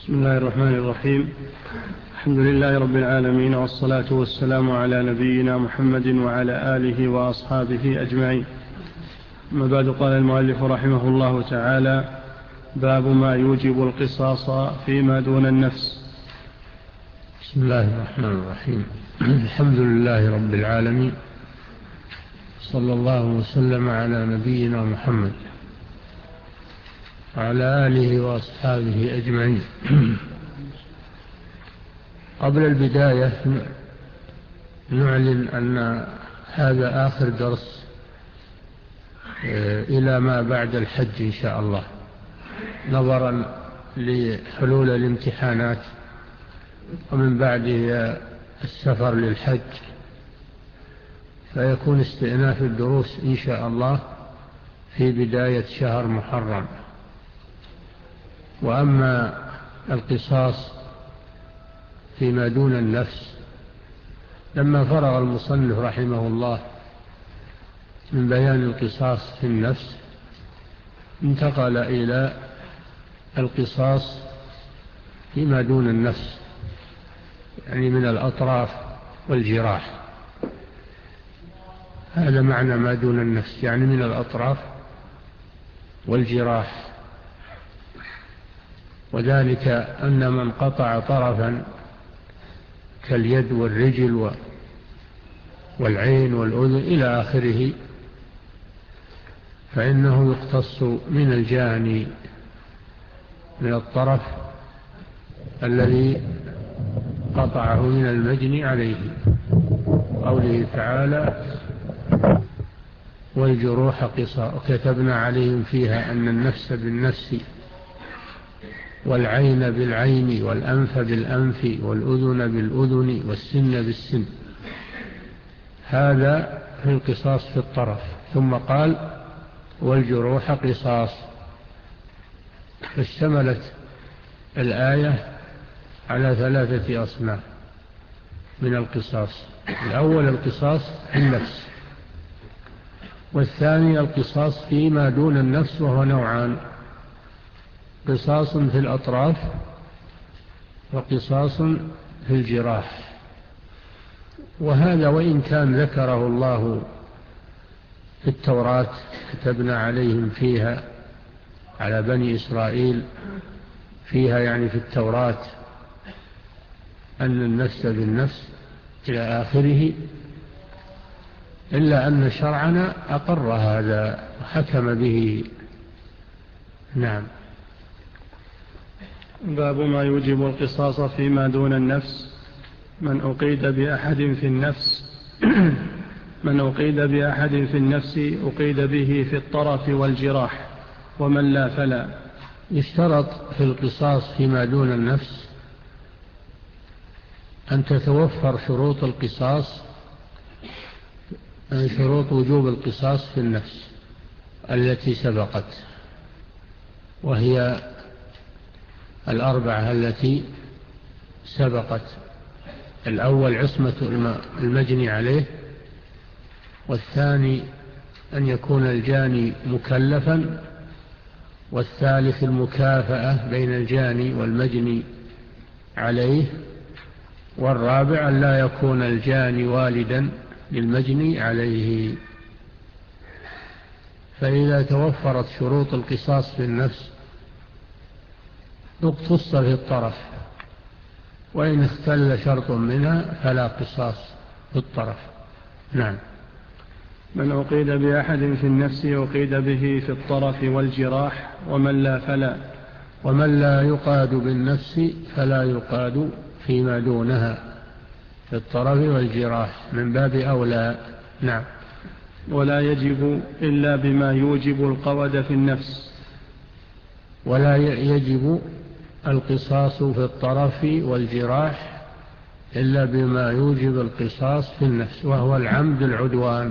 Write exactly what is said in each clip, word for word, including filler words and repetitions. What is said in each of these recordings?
بسم الله الرحمن الرحيم. الحمد لله رب العالمين، والصلاة والسلام على نبينا محمد وعلى آله وأصحابه أجمعين. أما بعد، قال المؤلف رحمه الله تعالى: باب ما يوجب القصاص فيما دون النفس. بسم الله الرحمن الرحيم. الحمد لله رب العالمين، صلى الله وسلم على نبينا محمد وعلى آله وأصحابه أجمعين. قبل البداية نعلن أن هذا آخر درس إلى ما بعد الحج إن شاء الله، نظرا لحلول الامتحانات ومن بعده السفر للحج، فيكون استئناف الدروس إن شاء الله في بداية شهر محرم. وأما القصاص فيما دون النفس، لما فرغ المصنف رحمه الله من بيان القصاص في النفس، انتقل إلى القصاص فيما دون النفس، يعني من الأطراف والجراح. هذا معنى ما دون النفس، يعني من الأطراف والجراح. وذلك أن من قطع طرفا كاليد والرجل والعين والأذن إلى آخره، فإنه يقتص من الجاني، من الطرف الذي قطعه من المجني عليه. قوله تعالى: والجروح قصاص، وكتبنا عليهم فيها أن النفس بالنفس والعين بالعين والأنف بالأنف والأذن بالأذن والسن بالسن. هذا في القصاص في الطرف. ثم قال: والجروح قصاص، فاشتملت الآية على ثلاثة أصناف من القصاص: الأول القصاص في النفس، والثاني القصاص فيما دون النفس، وهو نوعان: قصاص في الأطراف وقصاص في الجراح. وهذا وإن كان ذكره الله في التوراة، كتبنا عليهم فيها، على بني إسرائيل فيها يعني في التوراة، أن النفس بالنفس إلى آخره، إلا أن شرعنا أقر هذا وحكم به. نعم. باب ما يوجب القصاص فيما دون النفس. من أقيد بأحد في النفس من أقيد بأحد في النفس أقيد به في الطرف والجراح، ومن لا فلا. يشترط في القصاص فيما دون النفس أن تتوفر شروط القصاص، شروط وجوب القصاص في النفس التي سبقت، وهي الأربعة التي سبقت: الأول عصمة المجني عليه، والثاني أن يكون الجاني مكلفا، والثالث المكافأة بين الجاني والمجني عليه، والرابع أن لا يكون الجاني والدا للمجني عليه. فإذا توفرت شروط القصاص في النفس اقتص في الطرف، وإن اختل شرط منها فلا قصاص في الطرف. نعم. من أقيد بأحد في النفس أقيد به في الطرف والجراح، ومن لا فلا. ومن لا يقاد بالنفس فلا يقاد فيما دونها في الطرف والجراح، من باب أولى. نعم. ولا يجب إلا بما يوجب القود في النفس. ولا يجب القصاص في الطرف والجراح إلا بما يوجب القصاص في النفس، وهو العمد العدوان،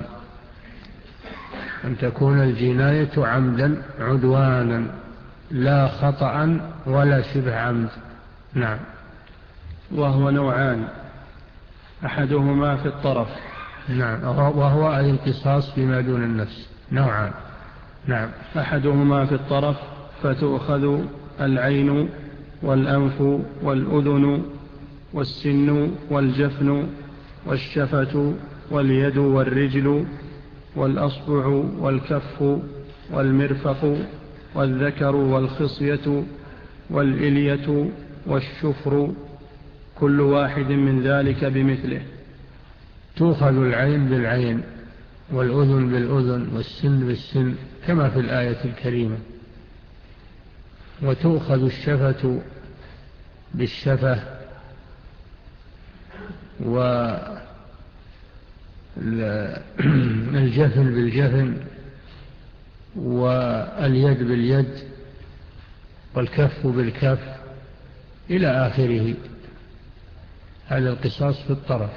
أن تكون الجناية عمدا عدوانا، لا خطأ ولا شبه عمد. نعم. وهو نوعان: أحدهما في الطرف. نعم. وهو القصاص فيما دون النفس نوعان. نعم. أحدهما في الطرف فتؤخذ العين والأنف والأذن والسن والجفن والشفة واليد والرجل والأصبع والكف والمرفق والذكر والخصية والإلية والشفر كل واحد من ذلك بمثله. تؤخذ العين بالعين والأذن بالأذن والسن بالسن كما في الآية الكريمة، وتؤخذ الشفة بالشفة والجفن بالجفن واليد باليد والكف بالكف إلى آخره. هذا القصاص في الطرف.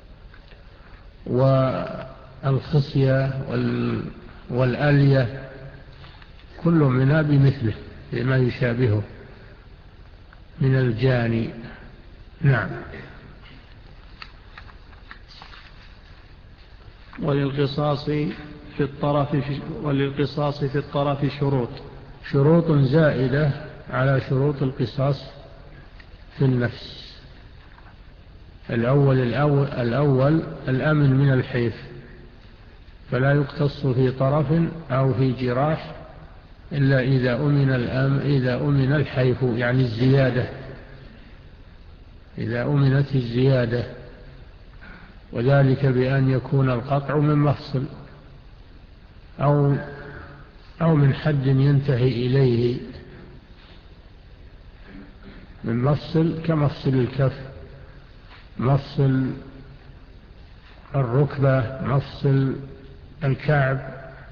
والخصية والألية كل منها بمثله لما يشابهه من الجاني. نعم. وللقصاص في الطرف وللقصاص في الطرف شروط شروط زائدة على شروط القصاص في النفس. الأول الأول, الأول الأمن من الحيف، فلا يقتص في طرف أو في جراح إلا إذا أمن الأمن إذا أمن الحيف، يعني الزيادة، إذا أمنت الزيادة، وذلك بأن يكون القطع من مفصل أو أو من حد ينتهي إليه، من مفصل كمفصل الكف، مفصل الركبة، مفصل الكعب،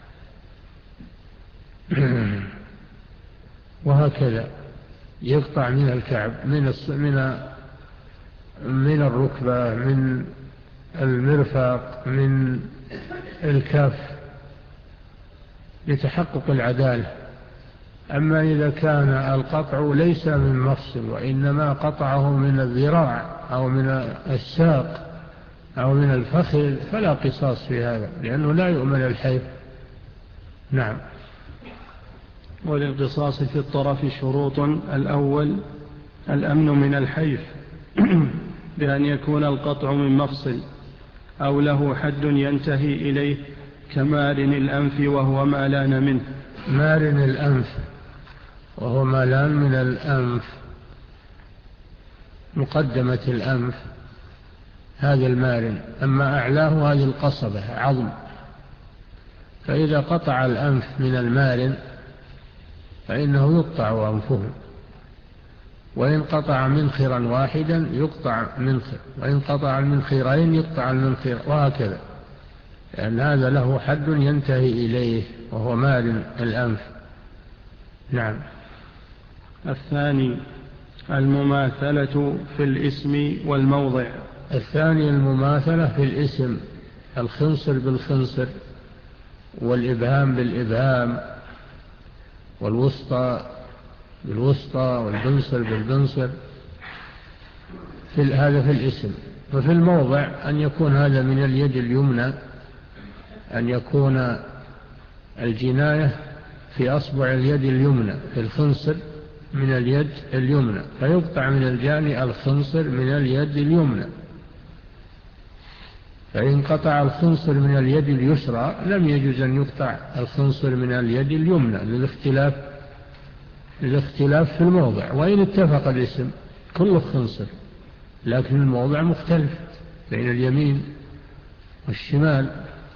وهكذا يقطع من الكعب، من من من الركبة، من المرفق، من الكف، لتحقق العدالة. أما إذا كان القطع ليس من مفصل وإنما قطعه من الذراع أو من الساق أو من الفخذ فلا قصاص في هذا، لأنه لا يؤمن الحيف. نعم. وللقصاص في الطرف شروط. الأول الأمن من الحيف بأن يكون القطع من مفصل أو له حد ينتهي إليه كمارن الأنف وهو مالان منه. مارن الأنف وهو مالان من الأنف، مقدمة الأنف هذا المارن، أما أعلاه هذه القصبة عظم. فإذا قطع الأنف من المارن فإنه يقطع أنفه، وإن قطع منخرا واحدا يقطع منخر، وإن قطع المنخرين يقطع المنخر، وهكذا، لأن هذا له حد ينتهي إليه وهو مارن الأنف. نعم. الثاني المماثلة في الاسم والموضع. الثاني المماثلة في الاسم، الخنصر بالخنصر، والإبهام بالإبهام، والوسطى بالوسطى، والبنصر بالبنصر، في هذا في الاسم. وفي الموضع أن يكون هذا من اليد اليمنى، أن يكون الجناية في أصبع اليد اليمنى، في الخنصر من اليد اليمنى، فيقطع من الجاني الخنصر من اليد اليمنى. فإن قطع الخنصر من اليد اليسرى لم يجوز أن يقطع الخنصر من اليد اليمنى للاختلاف الاختلاف في الموضع. وإن اتفق الاسم كله خنصر، لكن الموضع مختلف بين اليمين والشمال.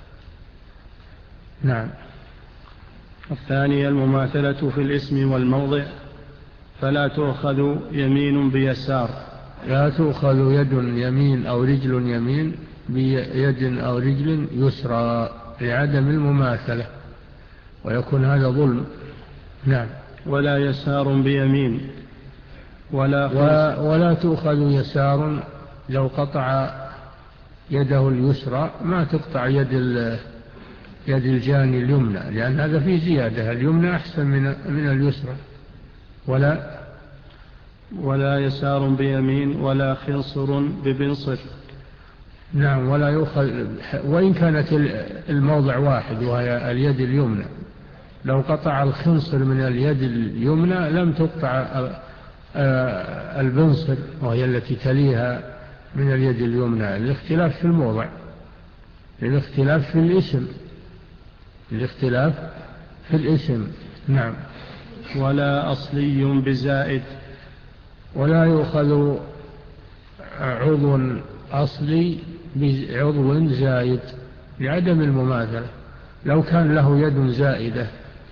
نعم. الثاني المماثلة في الاسم والموضع، فلا تؤخذ يمين بيسار. لا تؤخذ يد يمين أو رجل يمين بيد أو رجل يسرى لعدم المماثلة، ويكون هذا ظلم. نعم. ولا يسار بيمين ولا و... ولا تؤخذ يسار. لو قطع يده اليسرى ما تقطع يد ال... يد الجاني اليمنى، لأن هذا فيه زيادة، اليمنى أحسن من من اليسرى. ولا ولا يسار بيمين ولا خنصر ببنصر. نعم. ولا يؤخذ، وإن كانت الموضع واحد وهي اليد اليمنى، لو قطع الخنصر من اليد اليمنى لم تقطع البنصر وهي التي تليها من اليد اليمنى، الاختلاف في الموضع، الاختلاف في الاسم، الاختلاف في الاسم. نعم. ولا أصلي بزائد، ولا يؤخذ عضو أصلي بعضو زائد لعدم المماثلة. لو كان له يد زائدة،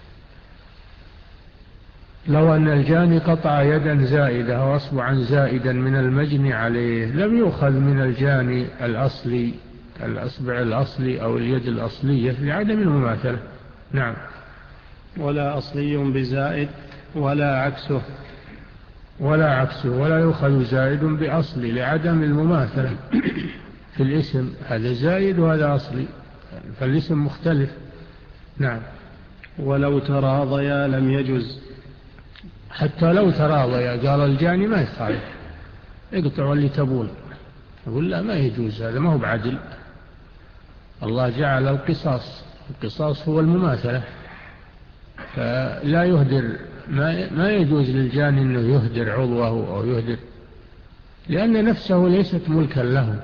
لو أن الجاني قطع يدا زائدة أو أصبعا زائدا من المجني عليه لم يؤخذ من الجاني الأصلي الأصبع الأصلي أو اليد الأصلية لعدم المماثلة. نعم. ولا أصلي بزائد ولا عكسه، ولا عكسه، ولا يؤخذ زائد بأصلي لعدم المماثلة في الاسم، هذا زائد وهذا أصلي فالاسم مختلف. نعم. ولو تراضيا لم يجز، حتى لو تراضيا قال الجاني ما يخالف، اقطعوا اللي تبون، يقول لا ما يجوز، هذا ما هو بعدل. الله جعل القصاص، القصاص هو المماثلة، فلا يهدر، ما ما يجوز للجاني أنه يهدر عضوه أو يهدر، لأن نفسه ليست ملكا له،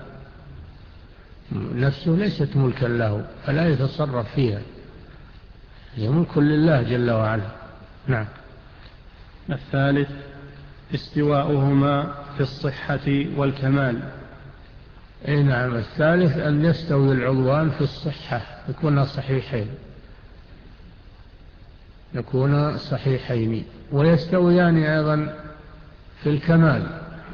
نفسه ليست ملكا له فلا يتصرف فيها، هي ملك لله جل وعلا. نعم. الثالث استواؤهما في الصحة والكمال. اي نعم. الثالث أن يستوي العضوان في الصحة، يكون صحيحين، يكون صحيحين، ويستويان أيضا في الكمال،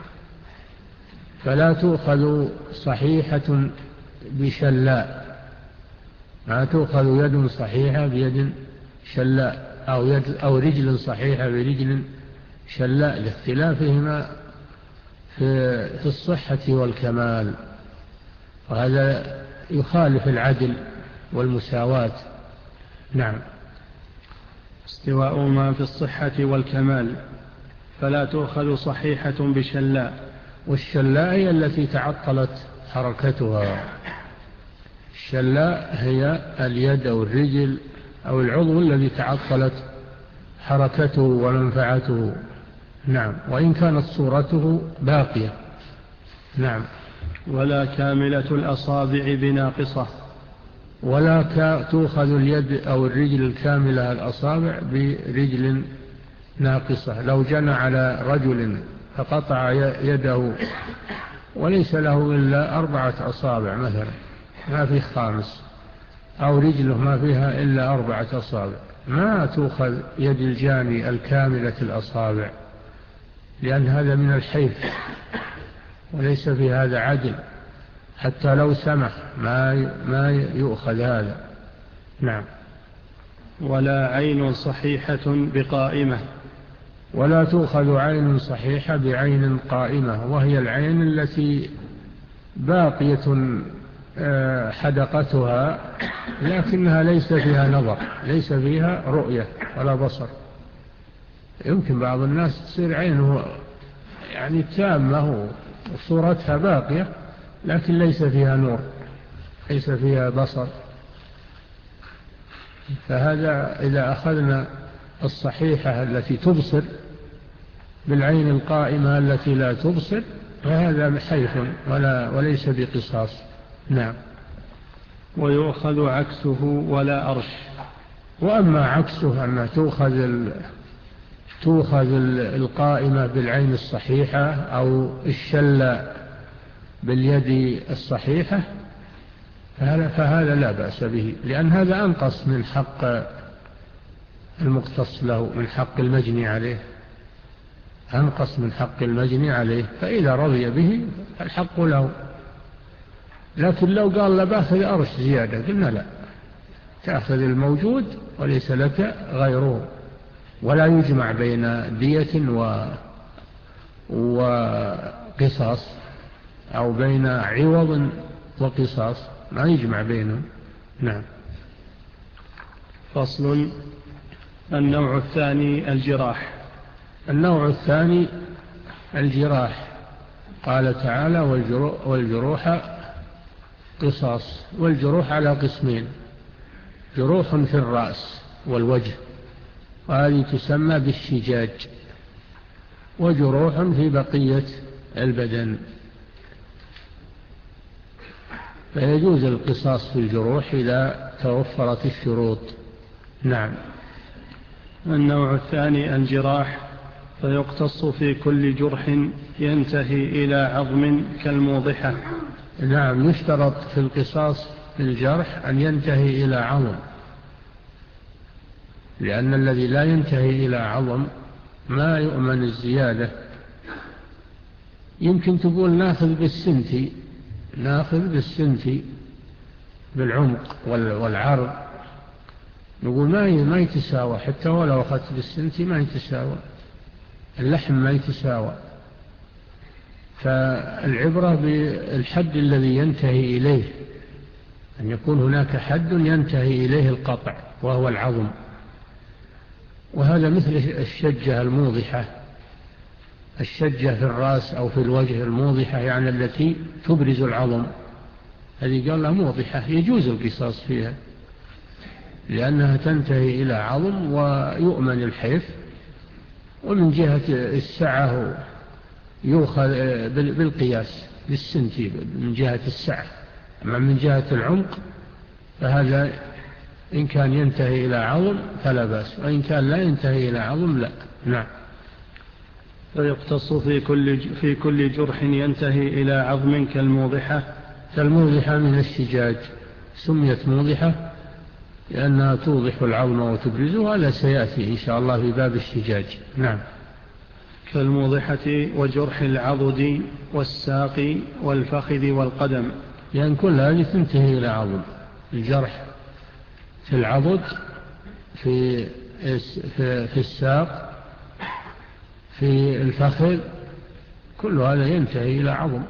فلا تؤخذ صحيحة بشلاء، ما تؤخذ يد صحيحة بيد شلاء، أو, يد أو رجل صحيحة برجل شلاء، لاختلافهما في الصحة والكمال، وهذا يخالف العدل والمساواة. نعم. استواؤهما في الصحة والكمال فلا تؤخذ صحيحة بشلاء، والشلاء هي التي تعطلت حركتها، الشلاء هي اليد أو الرجل أو العضو الذي تعطلت حركته ومنفعته. نعم. وإن كانت صورته باقية. نعم. ولا كاملة الأصابع بناقصة، ولا تؤخذ اليد أو الرجل الكاملة الأصابع برجل ناقصة، لو جنى على رجل فقطع يده وليس له إلا أربعة أصابع مثلا، ما فيه خامس، أو رجله ما فيها إلا أربعة أصابع، ما تؤخذ يد الجاني الكاملة الأصابع، لأن هذا من الحيف وليس في هذا عدل، حتى لو سمح ما ما يؤخذ هذا. نعم. ولا عين صحيحة بقائمة، ولا تؤخذ عين صحيحة بعين قائمة، وهي العين التي باقية حدقتها لكنها ليس فيها نظر، ليس فيها رؤية ولا بصر. يمكن بعض الناس تصير عينه يعني تامة وصورتها باقية لكن ليس فيها نور، ليس فيها بصر، فهذا إذا أخذنا الصحيحة التي تبصر بالعين القائمة التي لا تبصر فهذا حيف ولا وليس بقصاص. نعم. ويؤخذ عكسه ولا أرش. وأما عكسه أن تؤخذ تؤخذ القائمة بالعين الصحيحة أو الشلة باليد الصحيحة فهذا لا بأس به، لأن هذا أنقص من حق المقتص له، من حق المجني عليه، أنقص من حق المجني عليه، فإذا رضي به الحق له. لكن لو قال لا باخذ أرش زيادة قلنا لا، تأخذ الموجود وليس لك غيره، ولا يجمع بين دية و... وقصاص، أو بين عوض وقصاص، ما يجمع بينهم. نعم. فصل. النوع الثاني الجراح. النوع الثاني الجراح، قال تعالى والجروح قصاص، والجروح على قسمين، جروح في الرأس والوجه، وهذه تسمى بالشجاج، وجروح في بقية البدن، فيجوز القصاص في الجروح إذا توفرت الشروط. نعم. النوع الثاني الجراح، فيقتص في كل جرح ينتهي إلى عظم كالموضحة. نعم، يشترط في القصاص في الجرح أن ينتهي إلى عظم، لأن الذي لا ينتهي إلى عظم ما يؤمن الزيادة. يمكن تقول ناخذ بالسنتي، ناخذ بالسنتي بالعمق والعرض، نقول ما ما يتساوى، حتى ولو أخذت بالسنتي ما يتساوى، اللحم ما يتساوى. فالعبرة بالحد الذي ينتهي إليه، أن يكون هناك حد ينتهي إليه القطع وهو العظم. وهذا مثل الشجة الموضحة، الشجة في الرأس أو في الوجه الموضحة، يعني التي تبرز العظم، هذه قال لها موضحة، يجوز القصاص فيها لأنها تنتهي إلى عظم ويؤمن الحيف. ومن جهة السعة يؤخذ بالقياس بالسنتي من جهة السعة، أما من جهة العمق فهذا إن كان ينتهي إلى عظم فلا بأس، وإن كان لا ينتهي إلى عظم لا. نعم. فيقتص في كل في كل جرح ينتهي إلى عظم كالموضحة. كالموضحة من الشجاج، سميت موضحة لأنها توضح العظم وتبرزه، هذا سيأتي إن شاء الله في باب الشجاج. نعم. كالموضحة وجرح العضد والساق والفخذ والقدم، لأن يعني كل هذه تنتهي إلى عظم. الجرح في العضد، في في, في الساق، في الفخذ، كل هذا ينتهي إلى عظم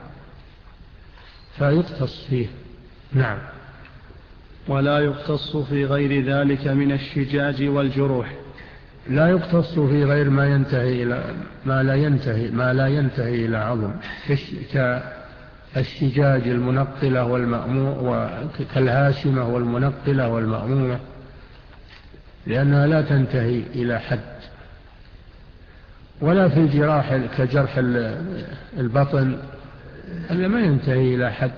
فيقتص فيه. نعم. ولا يقتص في غير ذلك من الشجاج والجروح. لا يقتص في غير ما ينتهي إلى ما لا ينتهي ما لا ينتهي إلى عظم، كالشجاج المنقلة والمأمومة، كالهاشمة والمنقلة والمأمومة، لأنها لا تنتهي إلى حد. ولا في الجراح كجرح البطن، هذا ما ينتهي إلى حد،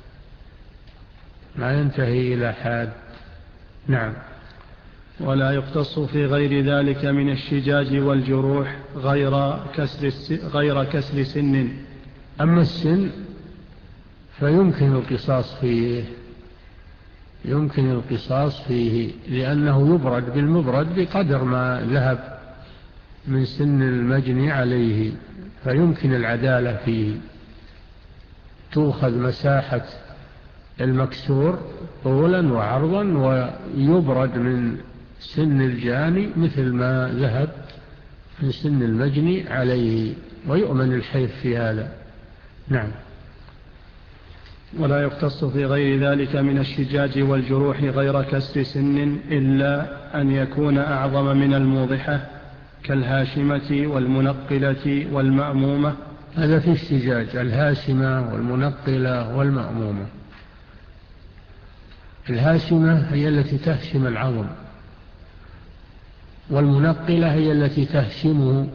ما ينتهي إلى حد. نعم. ولا يقتص في غير ذلك من الشجاج والجروح غير كسر غير كسر سن. أما السن فيمكن القصاص فيه، يمكن القصاص فيه لأنه يبرد بالمبرد بقدر ما ذهب من سن المجني عليه، فيمكن العدالة فيه. تؤخذ مساحة المكسور طولا وعرضا ويبرد من سن الجاني مثل ما ذهب من سن المجني عليه، ويؤمن الحيف في هذا. نعم. ولا يقتص في غير ذلك من الشجاج والجروح غير كسر سن إلا أن يكون أعظم من الموضحة كالهاشمة والمنقلة والمأمومة. هذا في الشجاج، الهاشمة والمنقلة والمأمومة. الهاشمة هي التي تهشم العظم، والمنقلة هي التي تهشمه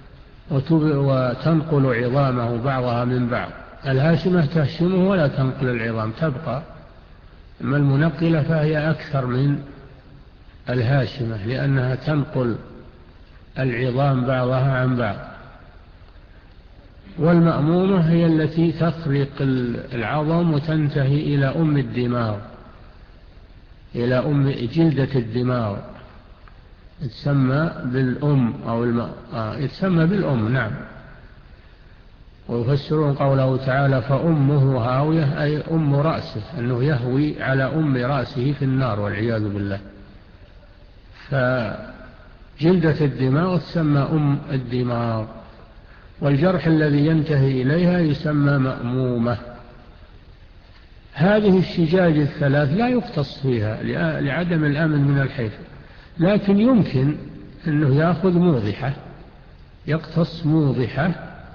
وتنقل عظامه بعضها من بعض. الهاشمة تهشمه ولا تنقل العظام، تبقى. أما المنقلة فهي أكثر من الهاشمة لأنها تنقل العظام بعضها عن بعض. والمأمومة هي التي تخرق العظم وتنتهي إلى أم الدماغ، إلى أم جلدة الدماغ، تسمى بالأم أو الم... آه يتسمى بالأم. نعم. ويفسرون قوله تعالى فأمه هاوية، أي أم رأسه، أنه يهوي على أم رأسه في النار والعياذ بالله. فجلدة الدماغ تسمى أم الدماغ، والجرح الذي ينتهي إليها يسمى مأمومة. هذه الشجاج الثلاث لا يقتص فيها لعدم الأمن من الحيف، لكن يمكن أنه يأخذ موضحة، يقتص موضحة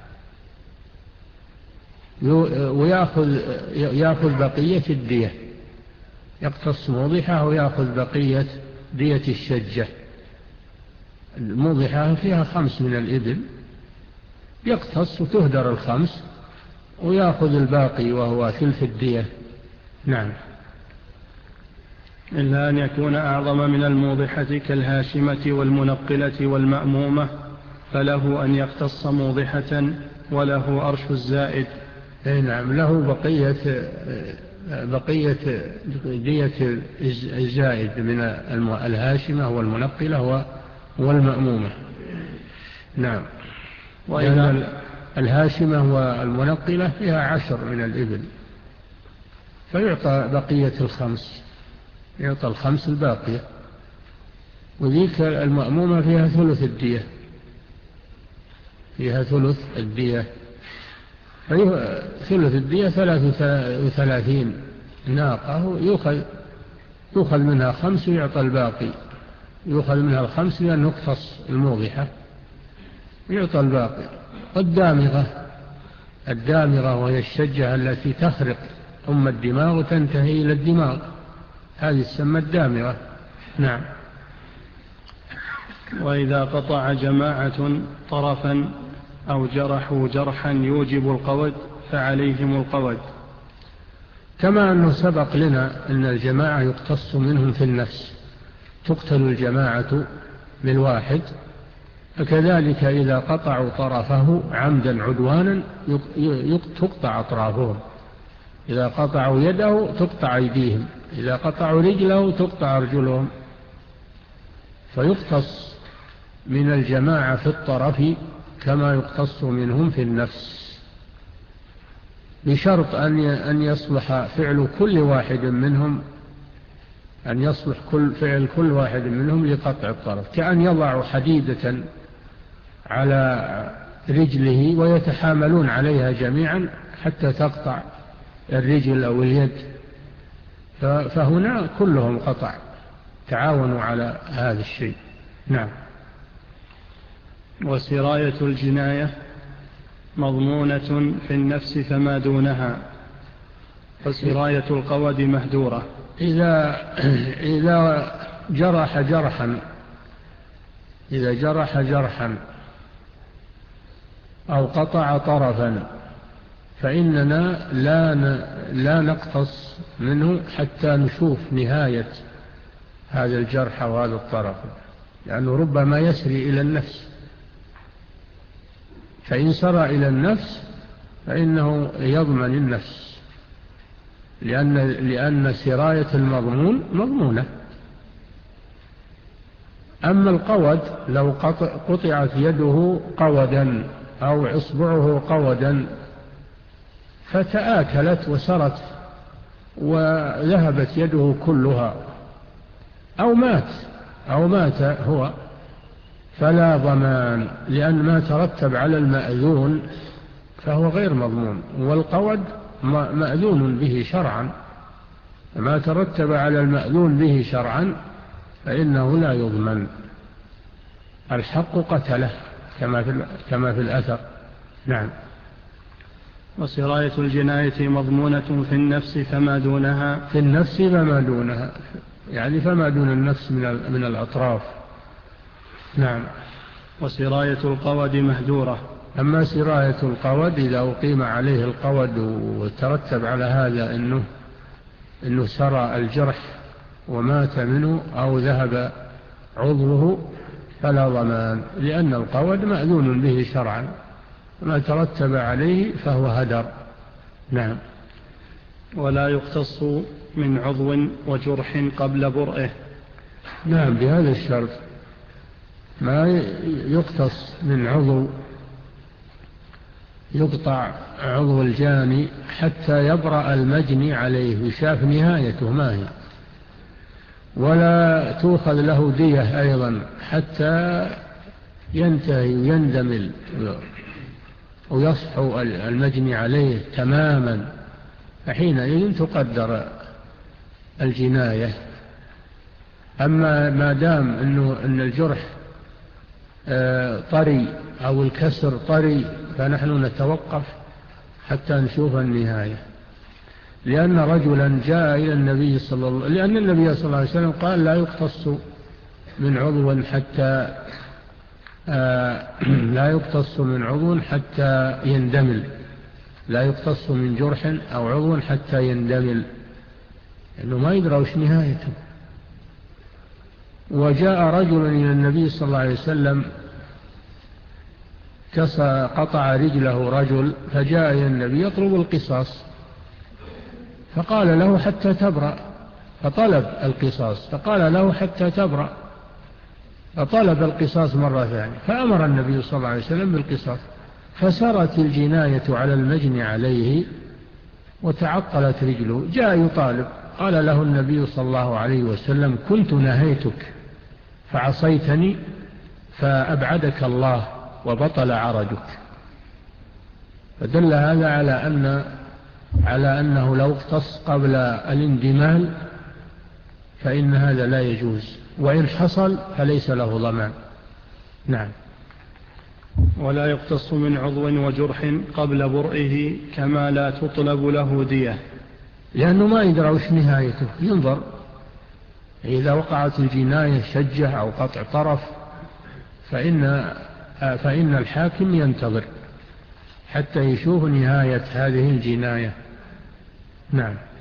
ويأخذ يأخذ بقية الدية، يقتص موضحة ويأخذ بقية دية الشجة. الموضحة فيها خمس من الإبل، يقتص وتهدر الخمس ويأخذ الباقي وهو ثلث الدية. نعم. إلا أن يكون أعظم من الموضحة كالهاشمة والمنقلة والمأمومة فله أن يقتص موضحة وله أرش الزائد. نعم، له بقية بقية دية الزائد من الهاشمة والمنقلة والمأمومة. نعم. وإن الهاشمة والمنقلة فيها عشر من الإبل فيعطى بقية الخمس، يعطى الخمس الباقية. وذيك المأمومة فيها ثلث الدية، فيها ثلث الدية ثلث الدية ثلاث وثلاثين ناقة، يؤخذ يؤخذ منها خمس ويعطى الباقي، يؤخذ منها الخمس لأنه اقتص الموضحة يعطى الباقي. والدامغة، الدامغة وهي الشجة التي تخرق أم الدماغ وتنتهي إلى الدماغ، هذه تسمى الدامغة. نعم. وإذا قطع جماعة طرفا أو جرحوا جرحا يوجب القود فعليهم القود. كما أنه سبق لنا أن الجماعة يقتص منهم في النفس، تقتل الجماعة بالواحد، فكذلك إذا قطعوا طرفه عمدا عدوانا تقطع أطرافهم. إذا قطعوا يده تقطع أيديهم، إذا قطعوا رجله تقطع أرجلهم. فيقتص من الجماعة في الطرف كما يقتص منهم في النفس، بشرط أن يصلح فعل كل واحد منهم، أن يصلح كل فعل كل واحد منهم لقطع الطرف، كأن يضع حديدة على رجله ويتحاملون عليها جميعا حتى تقطع الرجل أو اليد، فهنا كلهم قطع، تعاونوا على هذا الشيء. نعم. وسراية الجناية مضمونة في النفس فما دونها، وسراية القود مهدورة. إذا إذا جرح جرحا إذا جرح جرحا أو قطع طرفا فإننا لا لا نقتص منه حتى نشوف نهاية هذا الجرح وهذا الطرف، لأنه ربما يسري إلى النفس، فإن سرى إلى النفس فإنه يضمن النفس، لأن, لأن سراية المضمون مضمونة. أما القود لو قطعت يده قودا أو إصبعه قودا فتآكلت وسرت وذهبت يده كلها أو مات أو مات هو، فلا ضمان، لأن ما ترتب على المأذون فهو غير مضمون، والقود مأذون به شرعا، ما ترتب على المأذون به شرعا فإنه لا يضمن. الحق قتله كما في كما في الأثر. نعم. وسراية الجناية مضمونة في النفس فما دونها، في النفس فما دونها، يعني فما دون النفس من من الأطراف. نعم. وسراية القود مهدورة. أما سراية القود إذا أقيم عليه القود وترتب على هذا أنه أنه سرى الجرح ومات منه أو ذهب عضوه فلا ضمان، لأن القود مأذون به شرعا، ما ترتب عليه فهو هدر. نعم. ولا يقتص من عضو وجرح قبل برئه. نعم، بهذا الشرط، ما يقتص من عضو، يقطع عضو الجاني حتى يبرأ المجني عليه وشاف نهايته ما هي، ولا تؤخذ له دية أيضا حتى ينتهي ويندمل ويصحو المجني عليه تماما، فحينئذ تقدر الجناية. أما ما دام أنه أن الجرح طري أو الكسر طري فنحن نتوقف حتى نشوف النهاية، لأن رجلا جاء إلى النبي صلى الله عليه وسلم، لأن النبي صلى الله عليه وسلم قال لا يقتص من عضو حتى لا يقتص من عضو حتى يندمل، لا يقتص من جرح أو عضو حتى يندمل، لأنه ما يدرى وش نهايته. وجاء رجل إلى النبي صلى الله عليه وسلم قطع رجله رجل، فجاء إلى النبي يطلب القصاص، فقال له حتى تبرأ، فطلب القصاص، فقال له حتى تبرأ، فطلب القصاص مرة ثانية، فأمر النبي صلى الله عليه وسلم بالقصاص، فسرت الجناية على المجني عليه وتعطلت رجله. جاء يطالب، قال له النبي صلى الله عليه وسلم: كنت نهيتك فعصيتني فأبعدك الله وبطل عرجك. فدل هذا على أن على أنه لو اقتص قبل الاندمال فإن هذا لا يجوز، وإن حصل فليس له ضمان. نعم. ولا يقتص من عضو وجرح قبل برئه كما لا تطلب له دية، لأنه ما يدرى وش نهايته، ينظر إذا وقعت الجناية شجة أو قطع طرف فإن, فإن الحاكم ينتظر حتى يشوف نهاية هذه الجناية. نعم.